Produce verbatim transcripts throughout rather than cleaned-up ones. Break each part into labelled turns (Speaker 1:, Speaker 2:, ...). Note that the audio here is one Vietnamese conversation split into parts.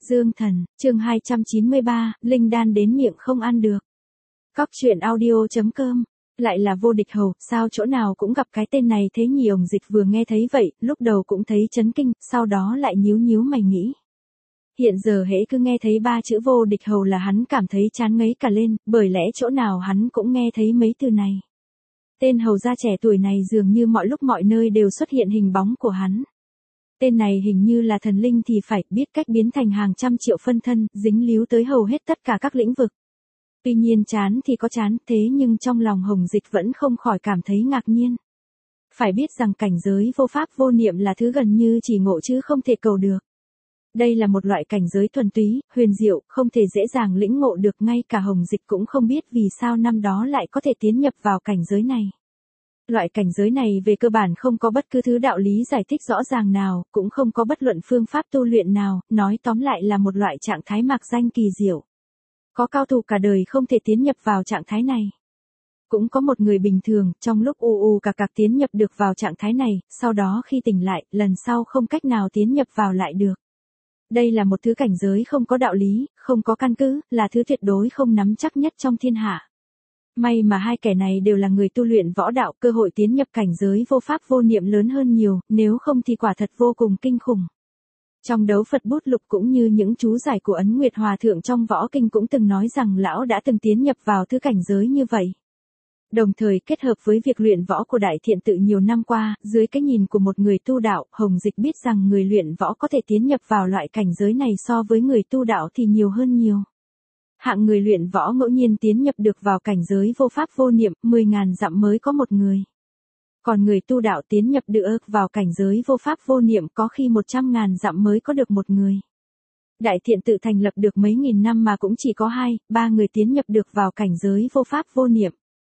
Speaker 1: Dương Thần, chương hai trăm chín mươi ba, Linh Đan đến miệng không ăn được. Cóc truyện audio chấm com. Lại là Vô Địch Hầu, sao chỗ nào cũng gặp cái tên này thế nhỉ? Ổng Dịch vừa nghe thấy vậy, lúc đầu cũng thấy chấn kinh, sau đó lại nhíu nhíu mày nghĩ. Hiện giờ hễ cứ nghe thấy ba chữ Vô Địch Hầu là hắn cảm thấy chán ngấy cả lên, bởi lẽ chỗ nào hắn cũng nghe thấy mấy từ này. Tên hầu gia trẻ tuổi này dường như mọi lúc mọi nơi đều xuất hiện hình bóng của hắn. Tên này hình như là thần linh thì phải, biết cách biến thành hàng trăm triệu phân thân, dính líu tới hầu hết tất cả các lĩnh vực. Tuy nhiên chán thì có chán, thế nhưng trong lòng Hồng Dịch vẫn không khỏi cảm thấy ngạc nhiên. Phải biết rằng cảnh giới vô pháp vô niệm là thứ gần như chỉ ngộ chứ không thể cầu được. Đây là một loại cảnh giới thuần túy, huyền diệu, không thể dễ dàng lĩnh ngộ được, ngay cả Hồng Dịch cũng không biết vì sao năm đó lại có thể tiến nhập vào cảnh giới này. Loại cảnh giới này về cơ bản không có bất cứ thứ đạo lý giải thích rõ ràng nào, cũng không có bất luận phương pháp tu luyện nào, nói tóm lại là một loại trạng thái mạc danh kỳ diệu. Có cao thủ cả đời không thể tiến nhập vào trạng thái này. Cũng có một người bình thường, trong lúc u u cạc cạc tiến nhập được vào trạng thái này, sau đó khi tỉnh lại, lần sau không cách nào tiến nhập vào lại được. Đây là một thứ cảnh giới không có đạo lý, không có căn cứ, là thứ tuyệt đối không nắm chắc nhất trong thiên hạ. May mà hai kẻ này đều là người tu luyện võ đạo, cơ hội tiến nhập cảnh giới vô pháp vô niệm lớn hơn nhiều, nếu không thì quả thật vô cùng kinh khủng. Trong đấu Phật bút lục cũng như những chú giải của Ấn Nguyệt Hòa Thượng trong võ kinh cũng từng nói rằng lão đã từng tiến nhập vào thứ cảnh giới như vậy. Đồng thời kết hợp với việc luyện võ của Đại Thiện Tự nhiều năm qua, dưới cái nhìn của một người tu đạo, Hồng Dịch biết rằng người luyện võ có thể tiến nhập vào loại cảnh giới này so với người tu đạo thì nhiều hơn nhiều. Hạng người luyện võ ngẫu nhiên tiến nhập được vào cảnh giới vô pháp vô niệm, mười ngàn dặm mới có một người. Còn người tu đạo tiến nhập được vào cảnh giới vô pháp vô niệm có khi một trăm ngàn dặm mới có được một người. Đại Thiện Tự thành lập được mấy nghìn năm mà cũng chỉ có hai, ba người tiến nhập được vào cảnh giới vô pháp vô niệm.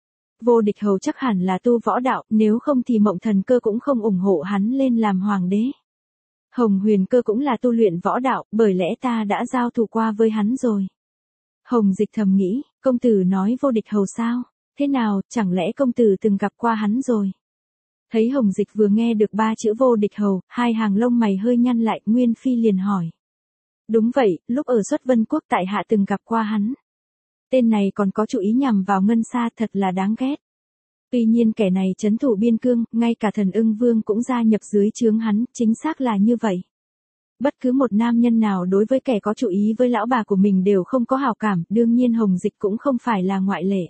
Speaker 1: Vô Địch Hầu chắc hẳn là tu võ đạo, nếu không thì Mộng Thần Cơ cũng không ủng hộ hắn lên làm hoàng đế. Hồng Huyền Cơ cũng là tu luyện võ đạo, bởi lẽ ta đã giao thủ qua với hắn rồi. Hồng Dịch thầm nghĩ, công tử nói Vô Địch Hầu sao? Thế nào, chẳng lẽ công tử từng gặp qua hắn rồi? Thấy Hồng Dịch vừa nghe được ba chữ Vô Địch Hầu, hai hàng lông mày hơi nhăn lại, Nguyên Phi liền hỏi. Đúng vậy, lúc ở Xuất Vân Quốc tại hạ từng gặp qua hắn. Tên này còn có chủ ý nhằm vào Ngân Sa, thật là đáng ghét. Tuy nhiên kẻ này trấn thủ biên cương, ngay cả Thần Ưng Vương cũng gia nhập dưới trướng hắn, chính xác là như vậy. Bất cứ một nam nhân nào đối với kẻ có chủ ý với lão bà của mình đều không có hảo cảm, đương nhiên Hồng Dịch cũng không phải là ngoại lệ.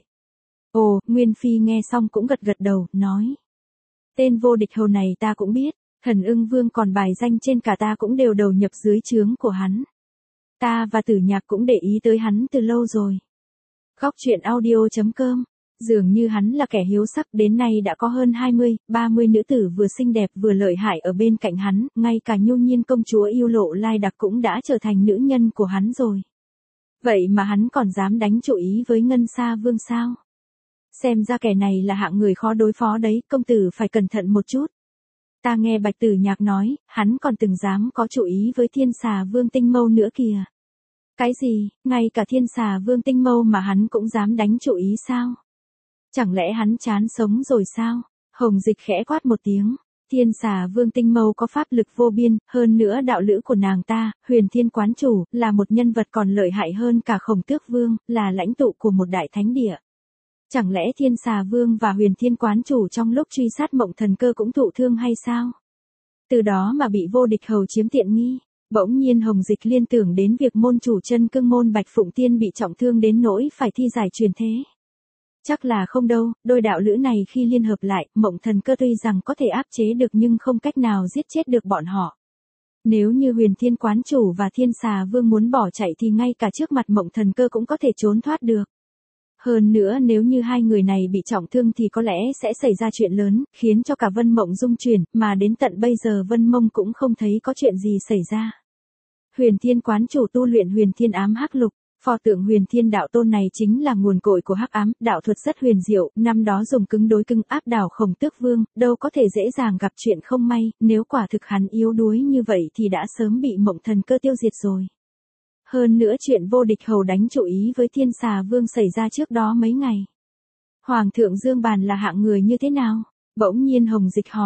Speaker 1: Ồ, Nguyên Phi nghe xong cũng gật gật đầu, nói. Tên Vô Địch Hầu này ta cũng biết, Thần Ưng Vương còn bài danh trên cả ta cũng đều đầu nhập dưới trướng của hắn. Ta và Tử Nhạc cũng để ý tới hắn từ lâu rồi. Cóc truyện audio chấm com. Dường như hắn là kẻ hiếu sắc, đến nay đã có hơn hai mươi, ba mươi nữ tử vừa xinh đẹp vừa lợi hại ở bên cạnh hắn, ngay cả Nhu Nhiên công chúa yêu Lộ Lai Đặc cũng đã trở thành nữ nhân của hắn rồi. Vậy mà hắn còn dám đánh chủ ý với Ngân Sa Vương sao? Xem ra kẻ này là hạng người khó đối phó đấy, công tử phải cẩn thận một chút. Ta nghe Bạch Tử Nhạc nói, hắn còn từng dám có chủ ý với Thiên Xà Vương Tinh Mâu nữa kìa. Cái gì, ngay cả Thiên Xà Vương Tinh Mâu mà hắn cũng dám đánh chủ ý sao? Chẳng lẽ hắn chán sống rồi sao? Hồng Dịch khẽ quát một tiếng. Thiên Xà Vương Tinh Mâu có pháp lực vô biên, hơn nữa đạo lữ của nàng ta, Huyền Thiên Quán Chủ, là một nhân vật còn lợi hại hơn cả Khổng Tước Vương, là lãnh tụ của một đại thánh địa. Chẳng lẽ Thiên Xà Vương và Huyền Thiên Quán Chủ trong lúc truy sát Mộng Thần Cơ cũng thụ thương hay sao? Từ đó mà bị Vô Địch Hầu chiếm tiện nghi. Bỗng nhiên Hồng Dịch liên tưởng đến việc môn chủ chân cương môn Bạch Phụng Tiên bị trọng thương đến nỗi phải thi giải truyền thế. Chắc là không đâu, đôi đạo lữ này khi liên hợp lại, Mộng Thần Cơ tuy rằng có thể áp chế được nhưng không cách nào giết chết được bọn họ. Nếu như Huyền Thiên Quán Chủ và Thiên Xà Vương muốn bỏ chạy thì ngay cả trước mặt Mộng Thần Cơ cũng có thể trốn thoát được. Hơn nữa nếu như hai người này bị trọng thương thì có lẽ sẽ xảy ra chuyện lớn, khiến cho cả Vân Mộng rung chuyển, mà đến tận bây giờ Vân Mông cũng không thấy có chuyện gì xảy ra. Huyền Thiên Quán Chủ tu luyện Huyền Thiên Ám Hắc Lục, pho tượng Huyền Thiên đạo tôn này chính là nguồn cội của Hắc Ám, đạo thuật rất huyền diệu, năm đó dùng cứng đối cứng áp đảo Khổng Tước Vương, đâu có thể dễ dàng gặp chuyện không may, nếu quả thực hắn yếu đuối như vậy thì đã sớm bị Mộng Thần Cơ tiêu diệt rồi. Hơn nữa chuyện Vô Địch Hầu đánh chủ ý với Thiên Xà Vương xảy ra trước đó mấy ngày. Hoàng thượng Dương Bàn là hạng người như thế nào? Bỗng nhiên Hồng Dịch hỏi.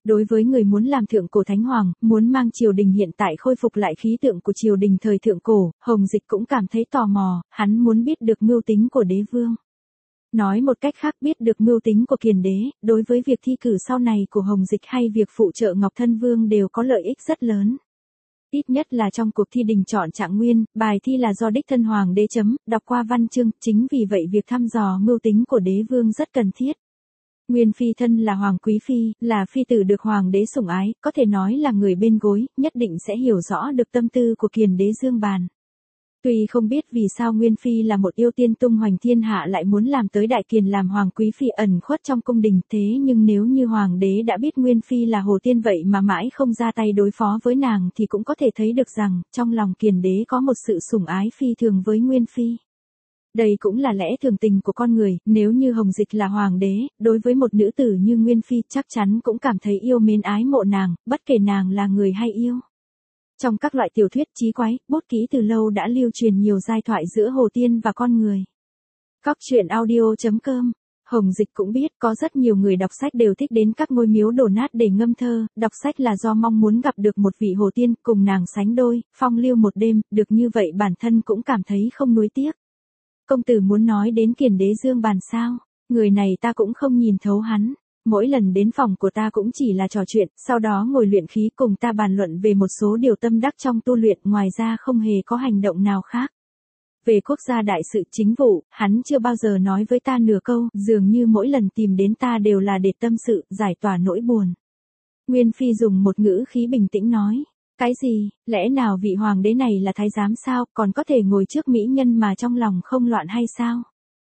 Speaker 1: Đối với người muốn làm thượng cổ thánh hoàng, muốn mang triều đình hiện tại khôi phục lại khí tượng của triều đình thời thượng cổ, Hồng Dịch cũng cảm thấy tò mò, hắn muốn biết được mưu tính của đế vương. Nói một cách khác, biết được mưu tính của Kiền đế, đối với việc thi cử sau này của Hồng Dịch hay việc phụ trợ Ngọc Thân Vương đều có lợi ích rất lớn. Ít nhất là trong cuộc thi đình chọn trạng nguyên, bài thi là do đích thân hoàng đế chấm, đọc qua văn chương, chính vì vậy việc thăm dò mưu tính của đế vương rất cần thiết. Nguyên phi thân là hoàng quý phi, là phi tử được hoàng đế sủng ái, có thể nói là người bên gối, nhất định sẽ hiểu rõ được tâm tư của Kiền đế Dương Bàn. Tuy không biết vì sao Nguyên phi là một yêu tiên tung hoành thiên hạ lại muốn làm tới Đại Kiền làm hoàng quý phi ẩn khuất trong cung đình, thế nhưng nếu như hoàng đế đã biết Nguyên phi là hồ tiên vậy mà mãi không ra tay đối phó với nàng thì cũng có thể thấy được rằng, trong lòng Kiền đế có một sự sủng ái phi thường với Nguyên phi. Đây cũng là lẽ thường tình của con người, nếu như Hồng Dịch là hoàng đế, đối với một nữ tử như Nguyên phi chắc chắn cũng cảm thấy yêu mến ái mộ nàng, bất kể nàng là người hay yêu. Trong các loại tiểu thuyết chí quái, bút ký từ lâu đã lưu truyền nhiều giai thoại giữa hồ tiên và con người. Cóc truyện audio chấm com. Hồng Dịch cũng biết có rất nhiều người đọc sách đều thích đến các ngôi miếu đổ nát để ngâm thơ, đọc sách là do mong muốn gặp được một vị hồ tiên, cùng nàng sánh đôi, phong lưu một đêm, được như vậy bản thân cũng cảm thấy không nuối tiếc. Công tử muốn nói đến Kiền đế Dương Bàn sao? Người này ta cũng không nhìn thấu hắn. Mỗi lần đến phòng của ta cũng chỉ là trò chuyện, sau đó ngồi luyện khí cùng ta bàn luận về một số điều tâm đắc trong tu luyện, ngoài ra không hề có hành động nào khác. Về quốc gia đại sự chính vụ, hắn chưa bao giờ nói với ta nửa câu, dường như mỗi lần tìm đến ta đều là để tâm sự, giải tỏa nỗi buồn. Nguyên phi dùng một ngữ khí bình tĩnh nói. Cái gì, lẽ nào vị hoàng đế này là thái giám sao, còn có thể ngồi trước mỹ nhân mà trong lòng không loạn hay sao?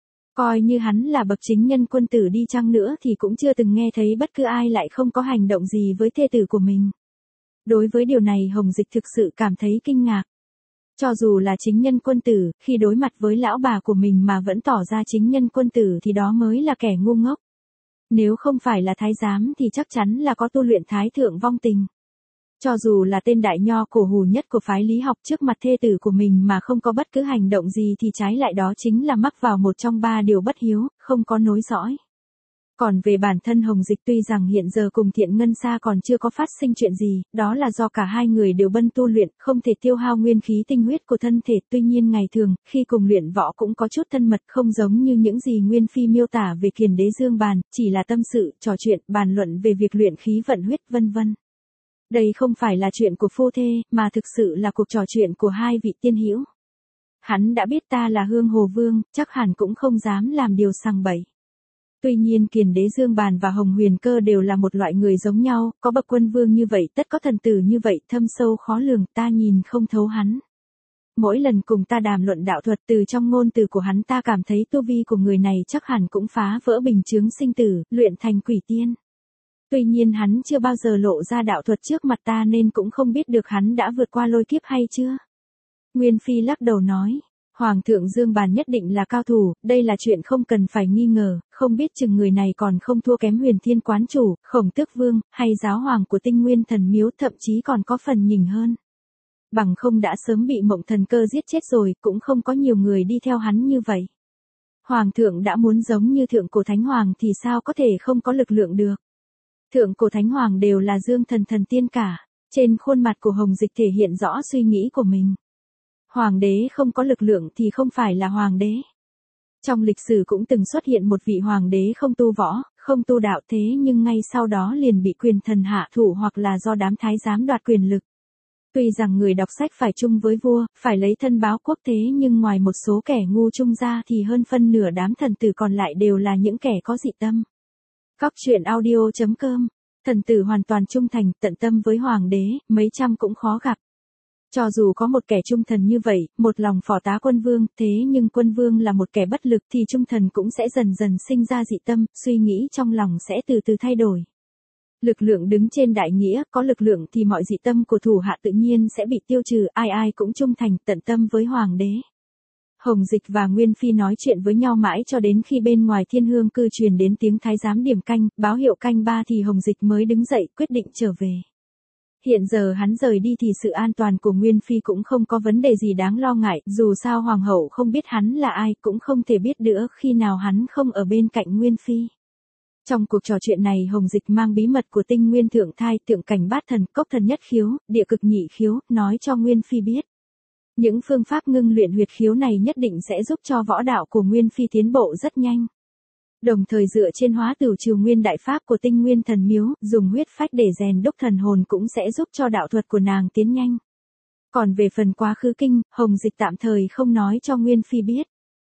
Speaker 1: Coi như hắn là bậc chính nhân quân tử đi chăng nữa thì cũng chưa từng nghe thấy bất cứ ai lại không có hành động gì với thê tử của mình. Đối với điều này Hồng Dịch thực sự cảm thấy kinh ngạc. Cho dù là chính nhân quân tử, khi đối mặt với lão bà của mình mà vẫn tỏ ra chính nhân quân tử thì đó mới là kẻ ngu ngốc. Nếu không phải là thái giám thì chắc chắn là có tu luyện thái thượng vong tình. Cho dù là tên đại nho cổ hủ nhất của phái lý học trước mặt thê tử của mình mà không có bất cứ hành động gì thì trái lại đó chính là mắc vào một trong ba điều bất hiếu, không có nối dõi. Còn về bản thân Hồng Dịch tuy rằng hiện giờ cùng Thiện Ngân Sa còn chưa có phát sinh chuyện gì, đó là do cả hai người đều bân tu luyện, không thể tiêu hao nguyên khí tinh huyết của thân thể. Tuy nhiên ngày thường, khi cùng luyện võ cũng có chút thân mật, không giống như những gì Nguyên phi miêu tả về Kiền đế Dương Bàn, chỉ là tâm sự, trò chuyện, bàn luận về việc luyện khí vận huyết vân vân. Đây không phải là chuyện của phu thê, mà thực sự là cuộc trò chuyện của hai vị tiên hữu. Hắn đã biết ta là Hương Hồ Vương, chắc hẳn cũng không dám làm điều sằng bậy. Tuy nhiên Kiền đế Dương Bàn và Hồng Huyền Cơ đều là một loại người giống nhau, có bậc quân vương như vậy, tất có thần tử như vậy, thâm sâu khó lường, ta nhìn không thấu hắn. Mỗi lần cùng ta đàm luận đạo thuật, từ trong ngôn từ của hắn ta cảm thấy tu vi của người này chắc hẳn cũng phá vỡ bình chướng sinh tử, luyện thành quỷ tiên. Tuy nhiên hắn chưa bao giờ lộ ra đạo thuật trước mặt ta nên cũng không biết được hắn đã vượt qua lôi kiếp hay chưa. Nguyên phi lắc đầu nói, Hoàng thượng Dương Bàn nhất định là cao thủ, đây là chuyện không cần phải nghi ngờ, không biết chừng người này còn không thua kém Huyền Thiên Quán Chủ, Khổng Tước Vương, hay giáo hoàng của Tinh Nguyên Thần Miếu, thậm chí còn có phần nhỉnh hơn. Bằng không đã sớm bị Mộng Thần Cơ giết chết rồi, cũng không có nhiều người đi theo hắn như vậy. Hoàng thượng đã muốn giống như thượng cổ thánh hoàng thì sao có thể không có lực lượng được. Thượng cổ thánh hoàng đều là dương thần thần tiên cả. Trên khuôn mặt của Hồng Dịch thể hiện rõ suy nghĩ của mình. Hoàng đế không có lực lượng thì không phải là hoàng đế. Trong lịch sử cũng từng xuất hiện một vị hoàng đế không tu võ, không tu đạo, thế nhưng ngay sau đó liền bị quyền thần hạ thủ hoặc là do đám thái giám đoạt quyền lực. Tuy rằng người đọc sách phải chung với vua, phải lấy thân báo quốc, thế nhưng ngoài một số kẻ ngu chung ra thì hơn phân nửa đám thần tử còn lại đều là những kẻ có dị tâm. Cóc truyện audio chấm com. Thần tử hoàn toàn trung thành, tận tâm với hoàng đế, mấy trăm cũng khó gặp. Cho dù có một kẻ trung thần như vậy, một lòng phò tá quân vương, thế nhưng quân vương là một kẻ bất lực thì trung thần cũng sẽ dần dần sinh ra dị tâm, suy nghĩ trong lòng sẽ từ từ thay đổi. Lực lượng đứng trên đại nghĩa, có lực lượng thì mọi dị tâm của thủ hạ tự nhiên sẽ bị tiêu trừ, ai ai cũng trung thành, tận tâm với hoàng đế. Hồng Dịch và Nguyên phi nói chuyện với nhau mãi cho đến khi bên ngoài Thiên Hương cư truyền đến tiếng thái giám điểm canh, báo hiệu canh ba thì Hồng Dịch mới đứng dậy quyết định trở về. Hiện giờ hắn rời đi thì sự an toàn của Nguyên phi cũng không có vấn đề gì đáng lo ngại, dù sao hoàng hậu không biết hắn là ai, cũng không thể biết nữa khi nào hắn không ở bên cạnh Nguyên phi. Trong cuộc trò chuyện này Hồng Dịch mang bí mật của tinh nguyên thượng thai, tượng cảnh bát thần, cốc thần nhất khiếu, địa cực nhị khiếu, nói cho Nguyên Phi biết. Những phương pháp ngưng luyện huyệt khiếu này nhất định sẽ giúp cho võ đạo của Nguyên Phi tiến bộ rất nhanh. Đồng thời dựa trên hóa tửu trừ nguyên đại pháp của tinh nguyên thần miếu, dùng huyết phách để rèn đúc thần hồn cũng sẽ giúp cho đạo thuật của nàng tiến nhanh. Còn về phần quá khứ kinh, Hồng Dịch tạm thời không nói cho Nguyên Phi biết.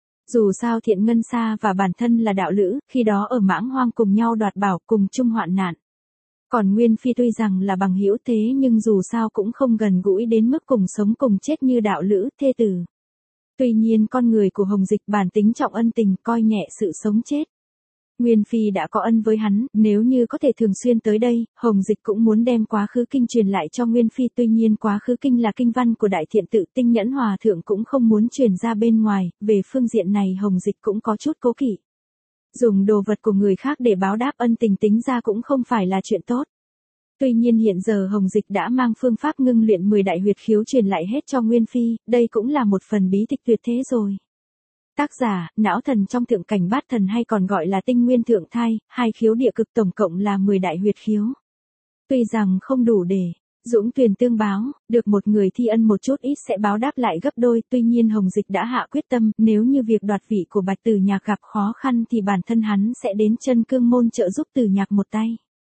Speaker 1: Dù sao Thiện Ngân Sa và bản thân là đạo lữ, khi đó ở Mãng Hoang cùng nhau đoạt bảo, cùng chung hoạn nạn. Còn Nguyên Phi tuy rằng là bằng hữu thế nhưng dù sao cũng không gần gũi đến mức cùng sống cùng chết như đạo lữ, thê tử. Tuy nhiên con người của Hồng Dịch bản tính trọng ân tình, coi nhẹ sự sống chết. Nguyên Phi đã có ân với hắn, nếu như có thể thường xuyên tới đây, Hồng Dịch cũng muốn đem quá khứ kinh truyền lại cho Nguyên Phi. Tuy nhiên quá khứ kinh là kinh văn của Đại Thiện Tự, Tinh Nhẫn Hòa Thượng cũng không muốn truyền ra bên ngoài, về phương diện này Hồng Dịch cũng có chút cố kỵ. Dùng đồ vật của người khác để báo đáp ân tình tính ra cũng không phải là chuyện tốt. Tuy nhiên hiện giờ Hồng Dịch đã mang phương pháp ngưng luyện mười đại huyệt khiếu truyền lại hết cho Nguyên Phi, đây cũng là một phần bí tịch tuyệt thế rồi. Tác giả, não thần trong thượng cảnh bát thần hay còn gọi là tinh nguyên thượng thai, hai khiếu địa cực tổng cộng là mười đại huyệt khiếu. Tuy rằng không đủ để dũng tuyền tương báo, được một người thi ân một chút ít sẽ báo đáp lại gấp đôi, tuy nhiên Hồng Dịch đã hạ quyết tâm, nếu như việc đoạt vị của Bạch Tử Nhạc gặp khó khăn thì bản thân hắn sẽ đến chân cương môn trợ giúp Tử Nhạc một tay.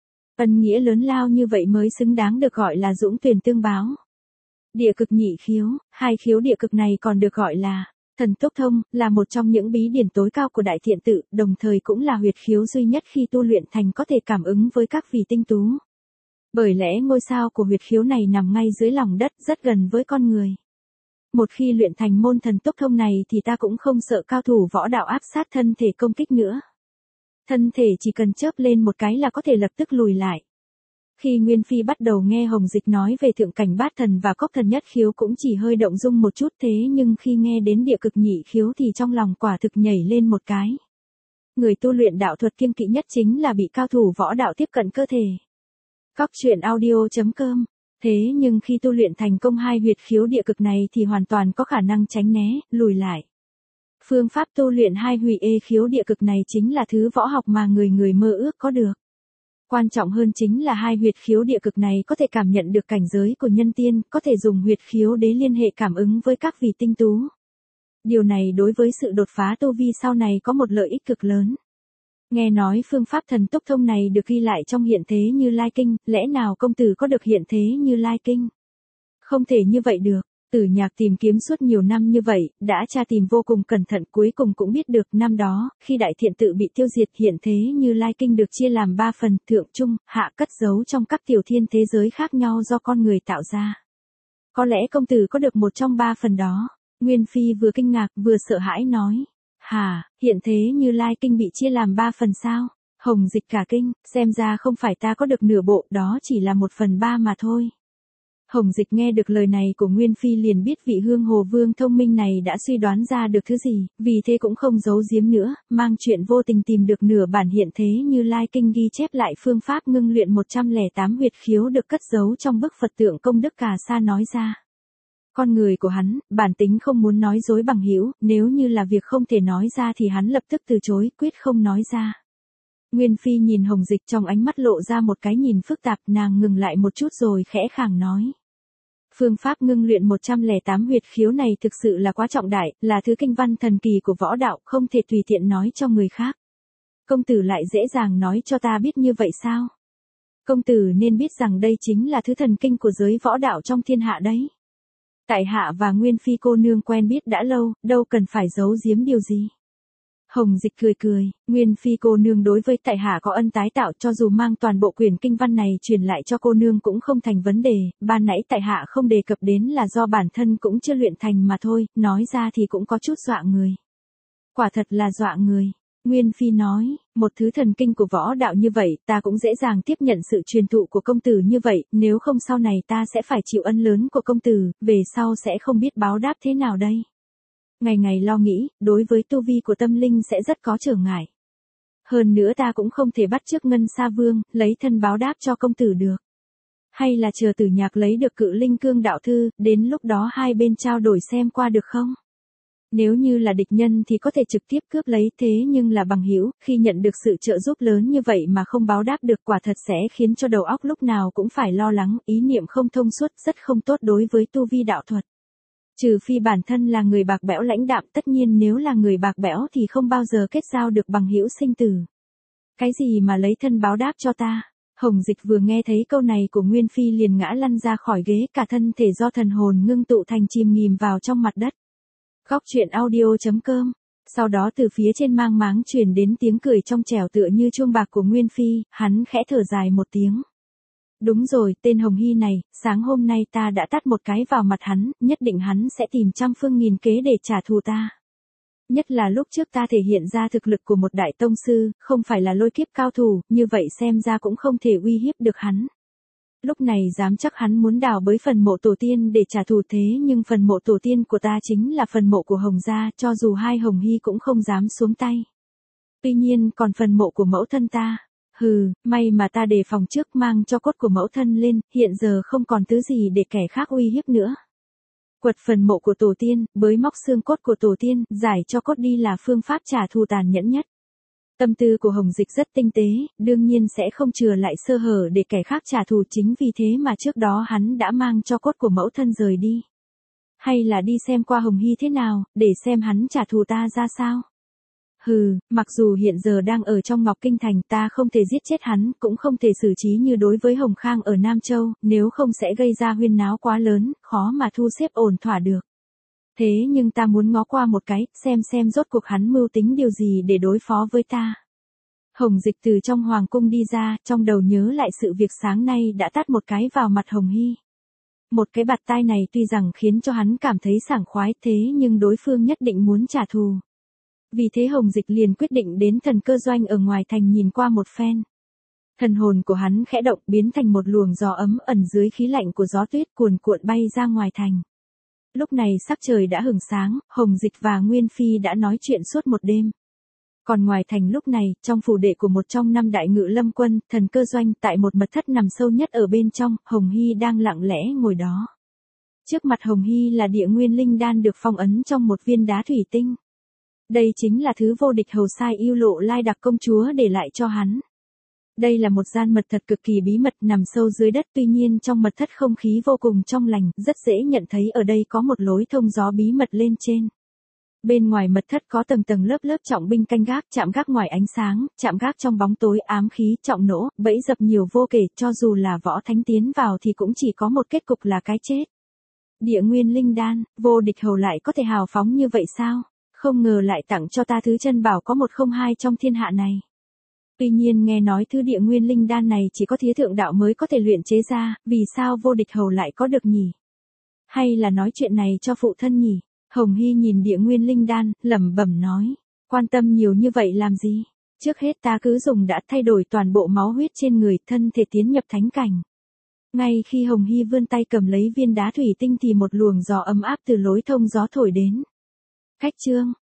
Speaker 1: Ân nghĩa lớn lao như vậy mới xứng đáng được gọi là dũng tuyền tương báo. Địa cực nhị khiếu, hai khiếu địa cực này còn được gọi là thần túc thông, là một trong những bí điển tối cao của Đại Thiện Tự, đồng thời cũng là huyệt khiếu duy nhất khi tu luyện thành có thể cảm ứng với các vị tinh tú. Bởi lẽ ngôi sao của huyệt khiếu này nằm ngay dưới lòng đất, rất gần với con người. Một khi luyện thành môn thần túc thông này thì ta cũng không sợ cao thủ võ đạo áp sát thân thể công kích nữa. Thân thể chỉ cần chớp lên một cái là có thể lập tức lùi lại. Khi Nguyên Phi bắt đầu nghe Hồng Dịch nói về thượng cảnh bát thần và cốc thần nhất khiếu cũng chỉ hơi động dung một chút, thế nhưng khi nghe đến địa cực nhị khiếu thì trong lòng quả thực nhảy lên một cái. Người tu luyện đạo thuật kiêng kỵ nhất chính là bị cao thủ võ đạo tiếp cận cơ thể. Cóc truyện audio chấm com. Thế nhưng khi tu luyện thành công hai huyệt khiếu địa cực này thì hoàn toàn có khả năng tránh né, lùi lại. Phương pháp tu luyện hai hủy ê khiếu địa cực này chính là thứ võ học mà người người mơ ước có được. Quan trọng hơn chính là hai huyệt khiếu địa cực này có thể cảm nhận được cảnh giới của nhân tiên, có thể dùng huyệt khiếu để liên hệ cảm ứng với các vị tinh tú. Điều này đối với sự đột phá tu vi sau này có một lợi ích cực lớn. Nghe nói phương pháp thần túc thông này được ghi lại trong hiện thế Như Lai Kinh, lẽ nào công tử có được hiện thế Như Lai Kinh? Không thể như vậy được. Tử Nhạc tìm kiếm suốt nhiều năm như vậy, đã tra tìm vô cùng cẩn thận, cuối cùng cũng biết được năm đó, khi Đại Thiện Tự bị tiêu diệt, hiện thế Như Lai Kinh được chia làm ba phần, thượng trung, hạ, cất giấu trong các tiểu thiên thế giới khác nhau do con người tạo ra. Có lẽ công tử có được một trong ba phần đó. Nguyên Phi vừa kinh ngạc vừa sợ hãi nói. Hà, hiện thế Như Lai Kinh bị chia làm ba phần sao? Hồng Dịch cả kinh, xem ra không phải ta có được nửa bộ, đó chỉ là một phần ba mà thôi. Hồng Dịch nghe được lời này của Nguyên Phi liền biết vị Hương Hồ Vương thông minh này đã suy đoán ra được thứ gì, vì thế cũng không giấu giếm nữa, mang chuyện vô tình tìm được nửa bản hiện thế Như Lai Kinh ghi chép lại phương pháp ngưng luyện một trăm lẻ tám huyệt khiếu được cất giấu trong bức Phật tượng công đức Cà Sa nói ra. Con người của hắn, bản tính không muốn nói dối bằng hữu, nếu như là việc không thể nói ra thì hắn lập tức từ chối, quyết không nói ra. Nguyên Phi nhìn Hồng Dịch trong ánh mắt lộ ra một cái nhìn phức tạp, nàng ngừng lại một chút rồi khẽ khàng nói. Phương pháp ngưng luyện một trăm lẻ tám huyệt khiếu này thực sự là quá trọng đại, là thứ kinh văn thần kỳ của võ đạo, không thể tùy tiện nói cho người khác. Công tử lại dễ dàng nói cho ta biết như vậy sao? Công tử nên biết rằng đây chính là thứ thần kinh của giới võ đạo trong thiên hạ đấy. Tại hạ và Nguyên Phi cô nương quen biết đã lâu, đâu cần phải giấu giếm điều gì. Hồng Dịch cười cười, Nguyên Phi cô nương đối với tại hạ có ân tái tạo, cho dù mang toàn bộ quyển kinh văn này truyền lại cho cô nương cũng không thành vấn đề, ban nãy tại hạ không đề cập đến là do bản thân cũng chưa luyện thành mà thôi, nói ra thì cũng có chút dọa người. Quả thật là dọa người. Nguyên Phi nói, một thứ thần kinh của võ đạo như vậy, ta cũng dễ dàng tiếp nhận sự truyền thụ của công tử như vậy, nếu không sau này ta sẽ phải chịu ân lớn của công tử, về sau sẽ không biết báo đáp thế nào đây. Ngày ngày lo nghĩ, đối với tu vi của tâm linh sẽ rất có trở ngại. Hơn nữa ta cũng không thể bắt chước Ngân Sa Vương, lấy thân báo đáp cho công tử được. Hay là chờ Tử Nhạc lấy được Cự Linh Cương đạo thư, đến lúc đó hai bên trao đổi xem qua được không? Nếu như là địch nhân thì có thể trực tiếp cướp lấy, thế nhưng là bằng hữu, khi nhận được sự trợ giúp lớn như vậy mà không báo đáp được, quả thật sẽ khiến cho đầu óc lúc nào cũng phải lo lắng, ý niệm không thông suốt, rất không tốt đối với tu vi đạo thuật. Trừ phi bản thân là người bạc bẽo lãnh đạm, tất nhiên nếu là người bạc bẽo thì không bao giờ kết giao được bằng hữu sinh tử. Cái gì mà lấy thân báo đáp cho ta? Hồng Dịch vừa nghe thấy câu này của Nguyên Phi liền ngã lăn ra khỏi ghế, cả thân thể do thần hồn ngưng tụ thành chìm nghỉm vào trong mặt đất. Góc truyện audio chấm com. Sau đó từ phía trên mang máng truyền đến tiếng cười trong trẻo tựa như chuông bạc của Nguyên Phi, hắn khẽ thở dài một tiếng. Đúng rồi, tên Hồng Hy này, sáng hôm nay ta đã tát một cái vào mặt hắn, nhất định hắn sẽ tìm trăm phương nghìn kế để trả thù ta. Nhất là lúc trước ta thể hiện ra thực lực của một đại tông sư, không phải là lôi kiếp cao thủ, như vậy xem ra cũng không thể uy hiếp được hắn. Lúc này dám chắc hắn muốn đào bới phần mộ tổ tiên để trả thù, thế nhưng phần mộ tổ tiên của ta chính là phần mộ của Hồng gia, cho dù hai Hồng Hy cũng không dám xuống tay. Tuy nhiên còn phần mộ của mẫu thân ta, hừ, may mà ta đề phòng trước, mang cho cốt của mẫu thân lên, hiện giờ không còn thứ gì để kẻ khác uy hiếp nữa. Quật phần mộ của tổ tiên, bới móc xương cốt của tổ tiên, giải cho cốt đi là phương pháp trả thù tàn nhẫn nhất. Tâm tư của Hồng Dịch rất tinh tế, đương nhiên sẽ không chừa lại sơ hở để kẻ khác trả thù, chính vì thế mà trước đó hắn đã mang cho cốt của mẫu thân rời đi. Hay là đi xem qua Hồng Hy thế nào, để xem hắn trả thù ta ra sao. Hừ, mặc dù hiện giờ đang ở trong Ngọc Kinh Thành, ta không thể giết chết hắn, cũng không thể xử trí như đối với Hồng Khang ở Nam Châu, nếu không sẽ gây ra huyên náo quá lớn, khó mà thu xếp ổn thỏa được. Thế nhưng ta muốn ngó qua một cái, xem xem rốt cuộc hắn mưu tính điều gì để đối phó với ta. Hồng Dịch từ trong hoàng cung đi ra, trong đầu nhớ lại sự việc sáng nay đã tát một cái vào mặt Hồng Hy. Một cái bạt tai này tuy rằng khiến cho hắn cảm thấy sảng khoái, thế nhưng đối phương nhất định muốn trả thù. Vì thế Hồng Dịch liền quyết định đến thần cơ doanh ở ngoài thành nhìn qua một phen. Thần hồn của hắn khẽ động, biến thành một luồng gió ấm ẩn dưới khí lạnh của gió tuyết, cuồn cuộn bay ra ngoài thành. Lúc này sắc trời đã hửng sáng, Hồng Dịch và Nguyên Phi đã nói chuyện suốt một đêm. Còn ngoài thành lúc này, trong phủ đệ của một trong năm đại ngự lâm quân, thần cơ doanh, tại một mật thất nằm sâu nhất ở bên trong, Hồng Hy đang lặng lẽ ngồi đó. Trước mặt Hồng Hy là địa nguyên linh đan được phong ấn trong một viên đá thủy tinh. Đây chính là thứ vô địch hầu sai yêu lộ lai đặc công chúa để lại cho hắn. Đây là một gian mật thật cực kỳ bí mật nằm sâu dưới đất, tuy nhiên trong mật thất không khí vô cùng trong lành, rất dễ nhận thấy ở đây có một lối thông gió bí mật lên trên. Bên ngoài mật thất có tầng tầng lớp lớp trọng binh canh gác, chạm gác ngoài ánh sáng, chạm gác trong bóng tối, ám khí, trọng nỗ, bẫy dập nhiều vô kể, cho dù là võ thánh tiến vào thì cũng chỉ có một kết cục là cái chết. Địa nguyên linh đan, vô địch hầu lại có thể hào phóng như vậy sao? Không ngờ lại tặng cho ta thứ chân bảo có một không hai trong thiên hạ này. Tuy nhiên nghe nói thứ địa nguyên linh đan này chỉ có Thiế Thượng Đạo mới có thể luyện chế ra, vì sao vô địch hầu lại có được nhỉ? Hay là nói chuyện này cho phụ thân nhỉ? Hồng Hy nhìn địa nguyên linh đan, lẩm bẩm nói, quan tâm nhiều như vậy làm gì? Trước hết ta cứ dùng đã thay đổi toàn bộ máu huyết trên người, thân thể tiến nhập thánh cảnh. Ngay khi Hồng Hy vươn tay cầm lấy viên đá thủy tinh thì một luồng gió ấm áp từ lối thông gió thổi đến. Khách chương